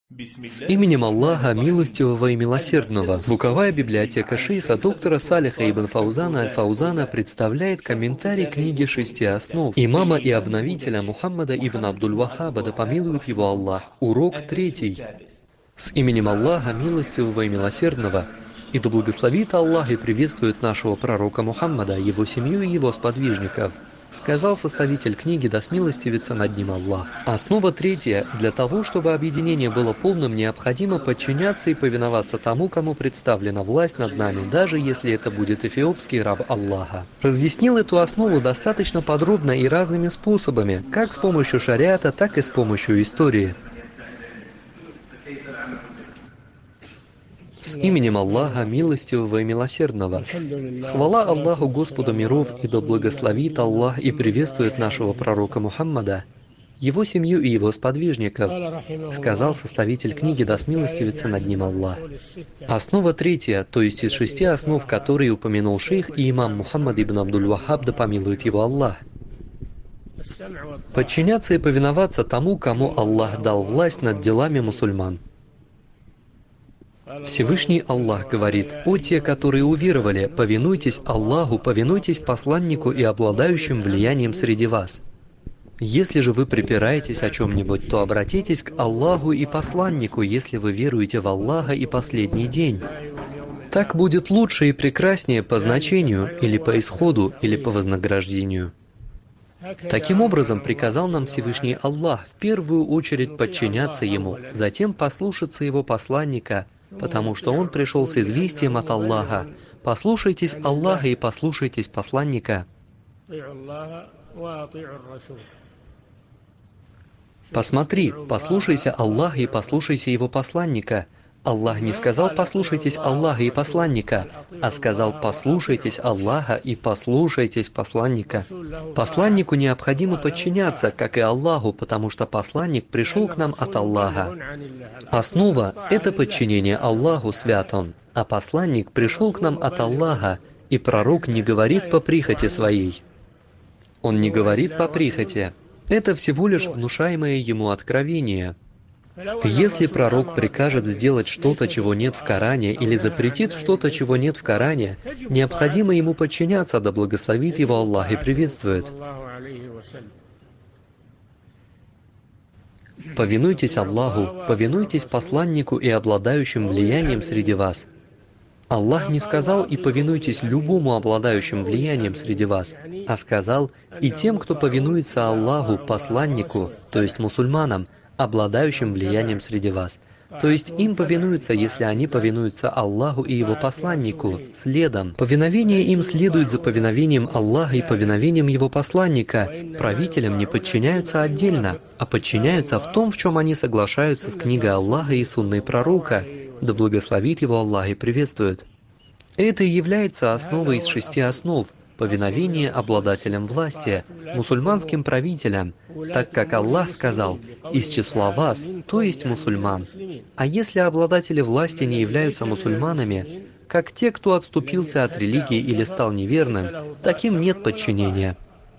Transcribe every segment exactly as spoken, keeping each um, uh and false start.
С именем Аллаха, милостивого и милосердного, звуковая библиотека шейха доктора Салиха ибн Фаузана аль-Фаузана представляет комментарий книги шести основ имама и обновителя Мухаммада ибн Абдуль-Вахаба, да помилует его Аллах. Урок третий. С именем Аллаха, милостивого и милосердного, и да благословит Аллах и приветствует нашего пророка Мухаммада, его семью и его сподвижников. Сказал составитель книги, да смилостивится над ним Аллах. Основа третья. Для того, чтобы объединение было полным, необходимо подчиняться и повиноваться тому, кому представлена власть над нами, даже если это будет эфиопский раб Аллаха. Разъяснил эту основу достаточно подробно и разными способами, как с помощью шариата, так и с помощью истории. С именем Аллаха, милостивого и милосердного. Хвала Аллаху, Господу миров, и да благословит Аллах и приветствует нашего пророка Мухаммада, его семью и его сподвижников, сказал составитель книги, да смилостивится над ним Аллах. Основа третья, то есть из шести основ, которые упомянул шейх и имам Мухаммад ибн Абдуль-Вахаб, да помилует его Аллах. Подчиняться и повиноваться тому, кому Аллах дал власть над делами мусульман. Всевышний Аллах говорит: «О те, которые уверовали, повинуйтесь Аллаху, повинуйтесь посланнику и обладающим влиянием среди вас. Если же вы припираетесь о чем-нибудь, то обратитесь к Аллаху и посланнику, если вы веруете в Аллаха и последний день. Так будет лучше и прекраснее по значению, или по исходу, или по вознаграждению». Таким образом, приказал нам Всевышний Аллах в первую очередь подчиняться Ему, затем послушаться Его посланника, потому что он пришел с известием от Аллаха. Послушайтесь Аллаха и послушайтесь посланника. Посмотри, послушайся Аллаха и послушайся Его посланника. Аллах не сказал «послушайтесь Аллаха и посланника», а сказал «послушайтесь Аллаха и послушайтесь посланника». Посланнику необходимо подчиняться, как и Аллаху, потому что посланник пришел к нам от Аллаха. Основа — это подчинение Аллаху, свят Он, а посланник пришел к нам от Аллаха, и пророк не говорит по прихоти своей. Он не говорит по прихоти. Это всего лишь внушаемое ему откровение. Если пророк прикажет сделать что-то, чего нет в Коране, или запретит что-то, чего нет в Коране, необходимо ему подчиняться, да благословит его Аллах и приветствует. Повинуйтесь Аллаху, повинуйтесь посланнику и обладающим влиянием среди вас. Аллах не сказал «и повинуйтесь любому обладающим влиянием среди вас», а сказал «и тем, кто повинуется Аллаху, посланнику, то есть мусульманам, обладающим влиянием среди вас». То есть им повинуются, если они повинуются Аллаху и Его посланнику, следом. Повиновение им следует за повиновением Аллаха и повиновением Его посланника. Правителям не подчиняются отдельно, а подчиняются в том, в чем они соглашаются с книгой Аллаха и сунной пророка, да благословит его Аллах и приветствует. Это и является основой из шести основ — повиновение обладателям власти, мусульманским правителям, так как Аллах сказал «из числа вас», то есть мусульман. А если обладатели власти не являются мусульманами, как те, кто отступился от религии или стал неверным, таким нет подчинения.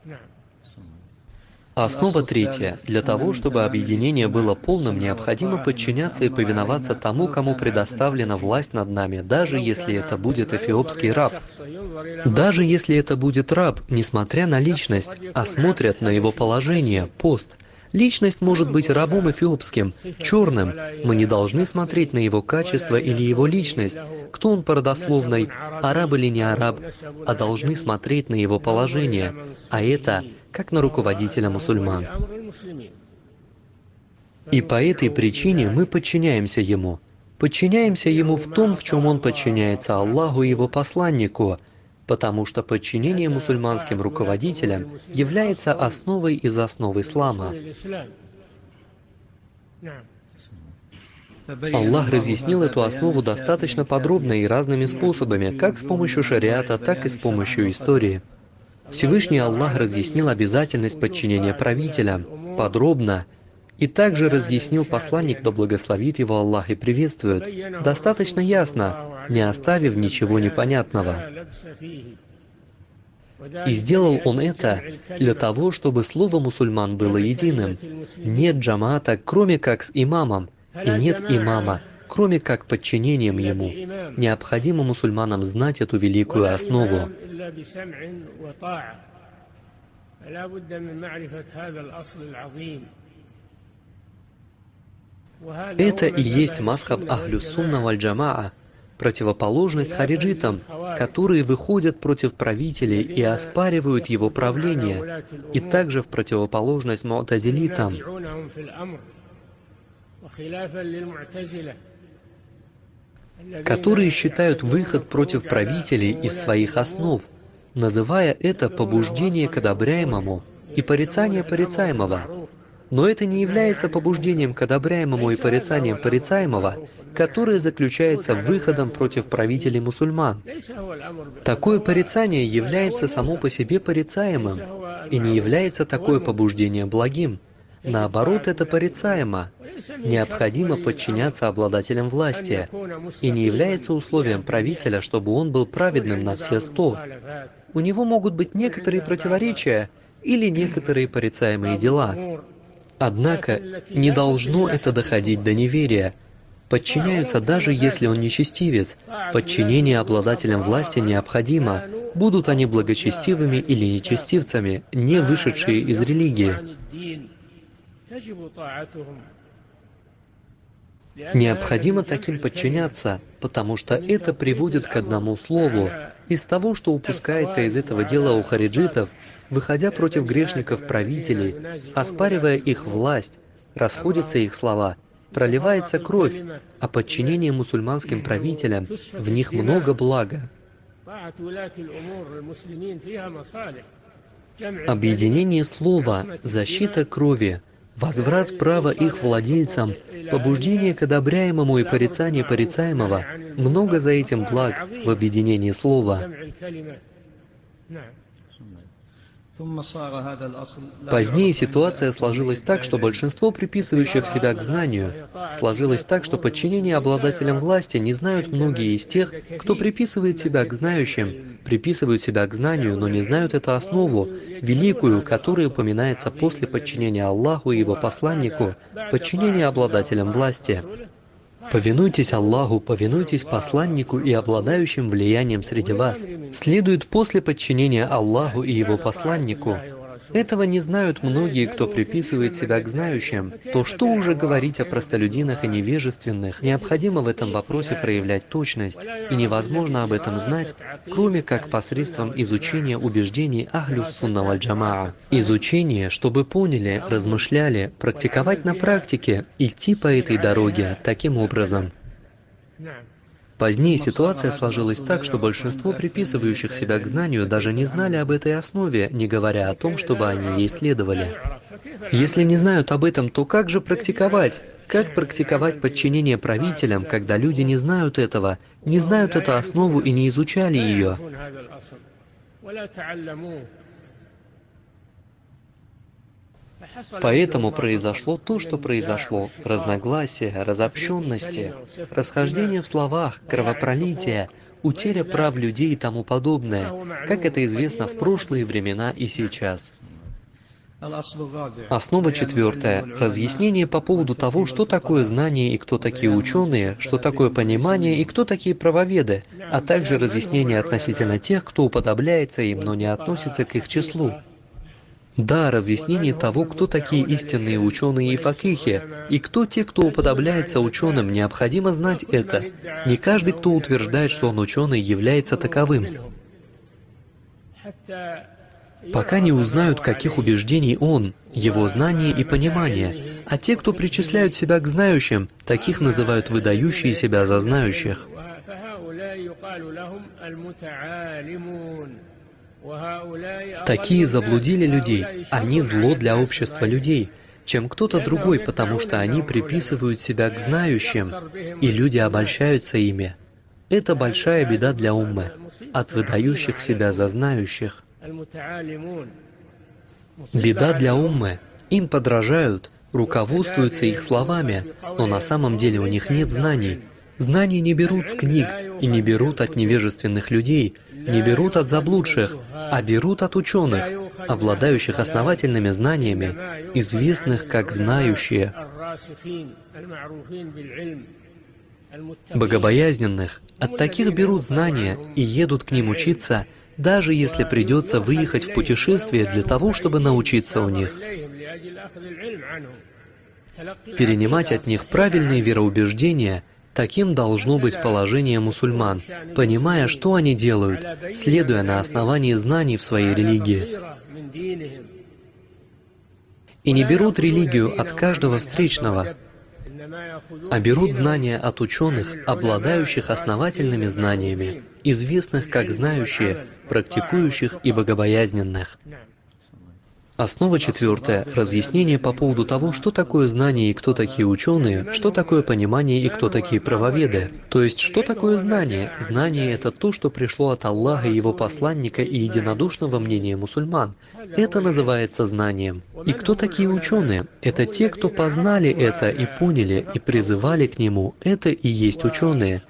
Основа третья. Для того, чтобы объединение было полным, необходимо подчиняться и повиноваться тому, кому предоставлена власть над нами, даже если это будет эфиопский раб. Даже если это будет раб, несмотря на личность, а смотрят на его положение, пост. Личность может быть рабом эфиопским, черным. Мы не должны смотреть на его качество или его личность, кто он по родословной, араб или не араб, а должны смотреть на его положение, а это как на руководителя мусульман. И по этой причине мы подчиняемся ему. Подчиняемся ему в том, в чем он подчиняется Аллаху и его посланнику, потому что подчинение мусульманским руководителям является основой из основ ислама. Аллах разъяснил эту основу достаточно подробно и разными способами, как с помощью шариата, так и с помощью истории. Всевышний Аллах разъяснил обязательность подчинения правителям подробно, и также разъяснил посланник, да благословит его Аллах и приветствует, достаточно ясно, не оставив ничего непонятного. И сделал он это для того, чтобы слово мусульман было единым. Нет джамаата, кроме как с имамом, И нет имама, кроме как подчинением ему. Необходимо мусульманам знать эту великую основу. Это и есть мазхаб Ахлюс-Сунна валь-Джамаа, противоположность хариджитам, которые выходят против правителей и оспаривают его правление, и также в противоположность му'тазилитам, которые считают выход против правителей из своих основ, называя это побуждение к одобряемому и порицание порицаемого. Но это не является побуждением к одобряемому и порицанием порицаемого, которое заключается выходом против правителей мусульман. Такое порицание является само по себе порицаемым, и не является такое побуждение благим. Наоборот, это порицаемо. Необходимо подчиняться обладателям власти, и не является условием правителя, чтобы он был праведным на все сто. У него могут быть некоторые противоречия или некоторые порицаемые дела. Однако не должно это доходить до неверия. Подчиняются даже если он нечестивец. Подчинение обладателям власти необходимо, будут они благочестивыми или нечестивцами, не вышедшие из религии. Необходимо таким подчиняться, потому что это приводит к одному слову. Из того, что упускается из этого дела у хариджитов, выходя против грешников-правителей, оспаривая их власть, расходятся их слова, проливается кровь, а подчинение мусульманским правителям, в них много блага. Объединение слова, защита крови, возврат права их владельцам, побуждение к одобряемому и порицание порицаемого, много за этим благ в объединении слова. Позднее ситуация сложилась так, что большинство приписывающих себя к знанию, сложилось так, что подчинение обладателям власти не знают многие из тех, кто приписывает себя к знающим, приписывают себя к знанию, но не знают эту основу, великую, которая упоминается после подчинения Аллаху и Его посланнику, подчинение обладателям власти. Повинуйтесь Аллаху, повинуйтесь посланнику и обладающим влиянием среди вас. Следует после подчинения Аллаху и Его посланнику. Этого не знают многие, кто приписывает себя к знающим. То что уже говорить о простолюдинах и невежественных, необходимо в этом вопросе проявлять точность, и невозможно об этом знать, кроме как посредством изучения убеждений Ахлюс-Сунна валь-Джамаа. Изучение, чтобы поняли, размышляли, практиковать на практике, идти по этой дороге таким образом. Позднее ситуация сложилась так, что большинство приписывающих себя к знанию даже не знали об этой основе, не говоря о том, чтобы они ей следовали. Если не знают об этом, то как же практиковать? Как практиковать подчинение правителям, когда люди не знают этого, не знают эту основу и не изучали ее? Поэтому произошло то, что произошло. Разногласия, разобщенности, расхождение в словах, кровопролитие, утеря прав людей и тому подобное, как это известно в прошлые времена и сейчас. Основа четвертая. Разъяснение по поводу того, что такое знание и кто такие ученые, что такое понимание и кто такие правоведы, а также разъяснение относительно тех, кто уподобляется им, но не относится к их числу. Да, разъяснение того, кто такие истинные ученые и факихи, и кто те, кто уподобляется ученым, необходимо знать это. Не каждый, кто утверждает, что он ученый, является таковым. Пока не узнают, каких убеждений он, его знание и понимание, а те, кто причисляют себя к знающим, таких называют выдающие себя за знающих. Такие заблудили людей, они зло для общества людей, чем кто-то другой, потому что они приписывают себя к знающим, и люди обольщаются ими. Это большая беда для уммы, от выдающих себя за знающих. Беда для уммы. Им подражают, руководствуются их словами, но на самом деле у них нет знаний. Знания не берут с книг и не берут от невежественных людей, не берут от заблудших, а берут от ученых, обладающих основательными знаниями, известных как знающие. богобоязненных. От таких берут знания и едут к ним учиться, даже если придется выехать в путешествие для того, чтобы научиться у них. Перенимать от них правильные вероубеждения – таким должно быть положение мусульман, понимая, что они делают, следуя на основании знаний в своей религии. И не берут религию от каждого встречного, а берут знания от ученых, обладающих основательными знаниями, известных как знающие, практикующих и богобоязненных. Основа четвертая. Разъяснение по поводу того, что такое знание и кто такие ученые, что такое понимание и кто такие правоведы. То есть, что такое знание? Знание — это то, что пришло от Аллаха и Его посланника и единодушного мнения мусульман. Это называется знанием. И кто такие ученые? Это те, кто познали это и поняли, и призывали к нему. Это и есть ученые.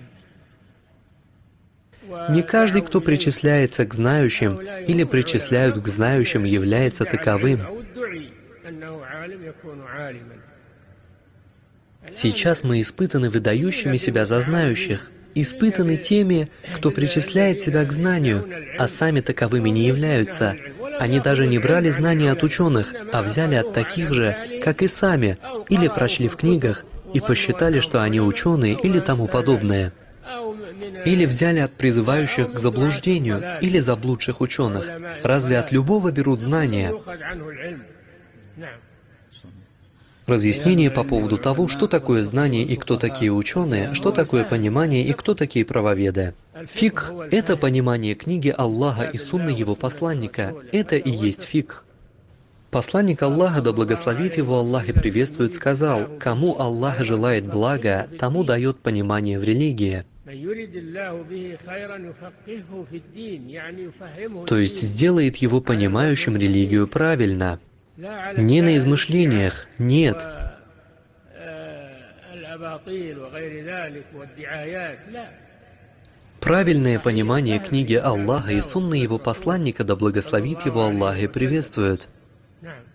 Не каждый, кто причисляется к знающим или причисляют к знающим, является таковым. Сейчас мы испытаны выдающими себя за знающих, испытаны теми, кто причисляет себя к знанию, а сами таковыми не являются. Они даже не брали знания от ученых, а взяли от таких же, как и сами, или прочли в книгах и посчитали, что они ученые или тому подобное. Или взяли от призывающих к заблуждению, или заблудших ученых. Разве от любого берут знания? Разъяснение по поводу того, что такое знание и кто такие ученые, что такое понимание и кто такие правоведы. Фикх — это понимание книги Аллаха и сунны Его посланника. Это и есть фикх. Посланник Аллаха, да благословит его Аллах и приветствует, сказал: «Кому Аллах желает блага, тому дает понимание в религии». То есть сделает его понимающим религию правильно. Не на измышлениях, нет. Правильное понимание книги Аллаха и сунны Его посланника, да благословит его Аллах и приветствует.